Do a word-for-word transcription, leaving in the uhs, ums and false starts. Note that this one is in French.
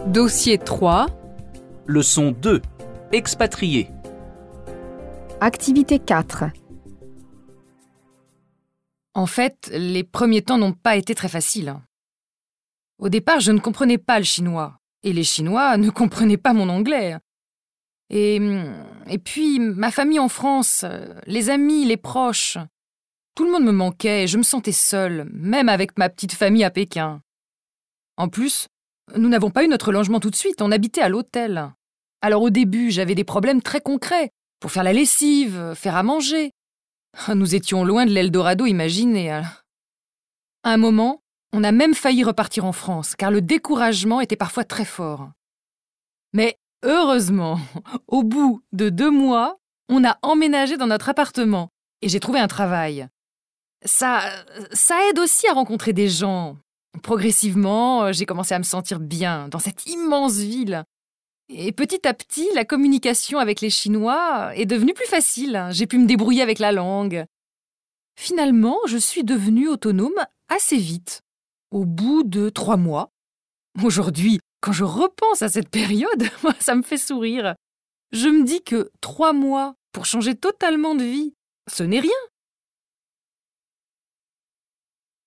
Dossier trois. Leçon deux. Expatrié. Activité quatre. En fait, les premiers temps n'ont pas été très faciles. Au départ, je ne comprenais pas le chinois, et les Chinois ne comprenaient pas mon anglais. Et, et puis, ma famille en France, les amis, les proches, tout le monde me manquait et je me sentais seule, même avec ma petite famille à Pékin. En plus, nous n'avons pas eu notre logement tout de suite, on habitait à l'hôtel. Alors au début, j'avais des problèmes très concrets, pour faire la lessive, faire à manger. Nous étions loin de l'Eldorado imaginé. À un moment, on a même failli repartir en France, car le découragement était parfois très fort. Mais heureusement, au bout de deux mois, on a emménagé dans notre appartement et j'ai trouvé un travail. Ça, ça aide aussi à rencontrer des gens. Progressivement, j'ai commencé à me sentir bien dans cette immense ville. Et petit à petit, la communication avec les Chinois est devenue plus facile. J'ai pu me débrouiller avec la langue. Finalement, je suis devenue autonome assez vite, au bout de trois mois. Aujourd'hui, quand je repense à cette période, ça me fait sourire. Je me dis que trois mois pour changer totalement de vie, ce n'est rien.